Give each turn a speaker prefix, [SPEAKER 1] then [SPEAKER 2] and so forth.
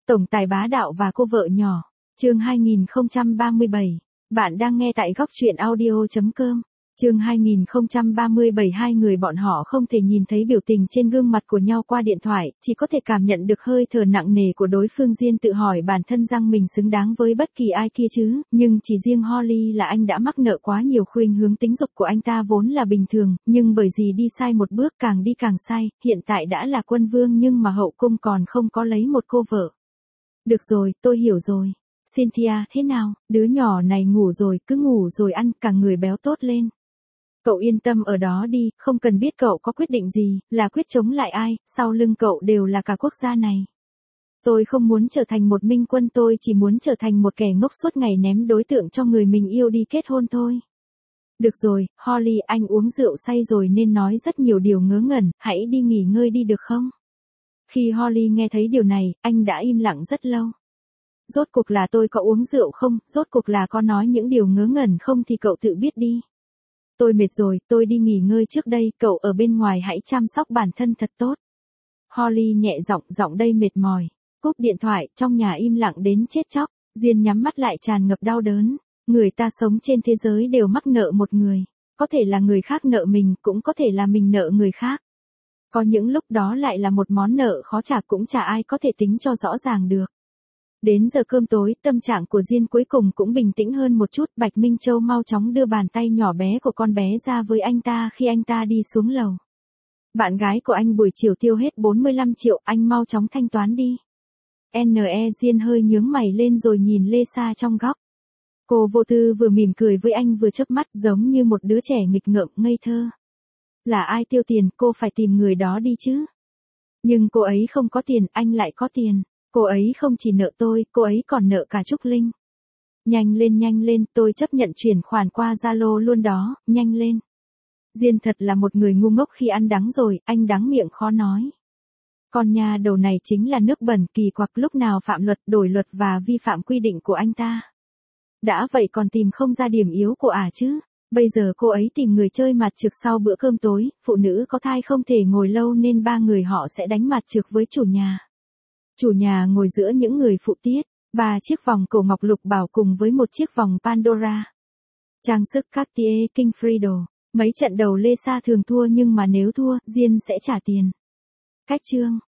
[SPEAKER 1] Tổng tài bá đạo và cô vợ nhỏ. Chương 2037. Bạn đang nghe tại góc truyện audio.com. Chương 2037. Hai người bọn họ không thể nhìn thấy biểu tình trên gương mặt của nhau qua điện thoại, chỉ có thể cảm nhận được hơi thở nặng nề của đối phương. Diên tự hỏi bản thân rằng mình xứng đáng với bất kỳ ai kia chứ, nhưng chỉ riêng Holly là anh đã mắc nợ quá nhiều. Khuynh hướng tính dục của anh ta vốn là bình thường, nhưng bởi vì đi sai một bước càng đi càng sai, hiện tại đã là quân vương nhưng mà hậu cung còn không có lấy một cô vợ. Được rồi, tôi hiểu rồi. Cynthia, thế nào, đứa nhỏ này ngủ rồi, cứ ngủ rồi ăn, cả người béo tốt lên. Cậu yên tâm ở đó đi, không cần biết cậu có quyết định gì, là quyết chống lại ai, sau lưng cậu đều là cả quốc gia này. Tôi không muốn trở thành một minh quân, tôi chỉ muốn trở thành một kẻ ngốc suốt ngày ném đối tượng cho người mình yêu đi kết hôn thôi. Được rồi, Holly, anh uống rượu say rồi nên nói rất nhiều điều ngớ ngẩn, hãy đi nghỉ ngơi đi được không? Khi Holly nghe thấy điều này, anh đã im lặng rất lâu. Rốt cuộc là tôi có uống rượu không, rốt cuộc là có nói những điều ngớ ngẩn không thì cậu tự biết đi. Tôi mệt rồi, tôi đi nghỉ ngơi trước đây, cậu ở bên ngoài hãy chăm sóc bản thân thật tốt. Holly nhẹ giọng đây mệt mỏi. Cúp điện thoại, trong nhà im lặng đến chết chóc. Diên nhắm mắt lại tràn ngập đau đớn. Người ta sống trên thế giới đều mắc nợ một người. Có thể là người khác nợ mình, cũng có thể là mình nợ người khác. Có những lúc đó lại là một món nợ khó trả, cũng chả ai có thể tính cho rõ ràng được. Đến giờ cơm tối, tâm trạng của Diên cuối cùng cũng bình tĩnh hơn một chút. Bạch Minh Châu mau chóng đưa bàn tay nhỏ bé của con bé ra với anh ta khi anh ta đi xuống lầu. Bạn gái của anh buổi chiều tiêu hết 45 triệu, anh mau chóng thanh toán đi. Diên hơi nhướng mày lên rồi nhìn Lê Sa trong góc. Cô vô tư vừa mỉm cười với anh vừa chớp mắt giống như một đứa trẻ nghịch ngợm ngây thơ. Là ai tiêu tiền, cô phải tìm người đó đi chứ. Nhưng cô ấy không có tiền, anh lại có tiền. Cô ấy không chỉ nợ tôi, cô ấy còn nợ cả Trúc Linh. Nhanh lên, tôi chấp nhận chuyển khoản qua Zalo luôn đó, nhanh lên. Diên thật là một người ngu ngốc khi ăn đắng rồi, anh đắng miệng khó nói. Con nhà đầu này chính là nước bẩn, kỳ quặc, lúc nào phạm luật, đổi luật và vi phạm quy định của anh ta. Đã vậy còn tìm không ra điểm yếu của chứ. Bây giờ cô ấy tìm người chơi mặt trược sau bữa cơm tối, phụ nữ có thai không thể ngồi lâu nên ba người họ sẽ đánh mặt trược với chủ nhà. Chủ nhà ngồi giữa những người phụ tiết, 3 chiếc vòng cổ ngọc lục bảo cùng với một chiếc vòng Pandora. Trang sức Cartier King Frido. Mấy trận đầu Lê Sa thường thua nhưng mà nếu thua, Diên sẽ trả tiền. Cách chương.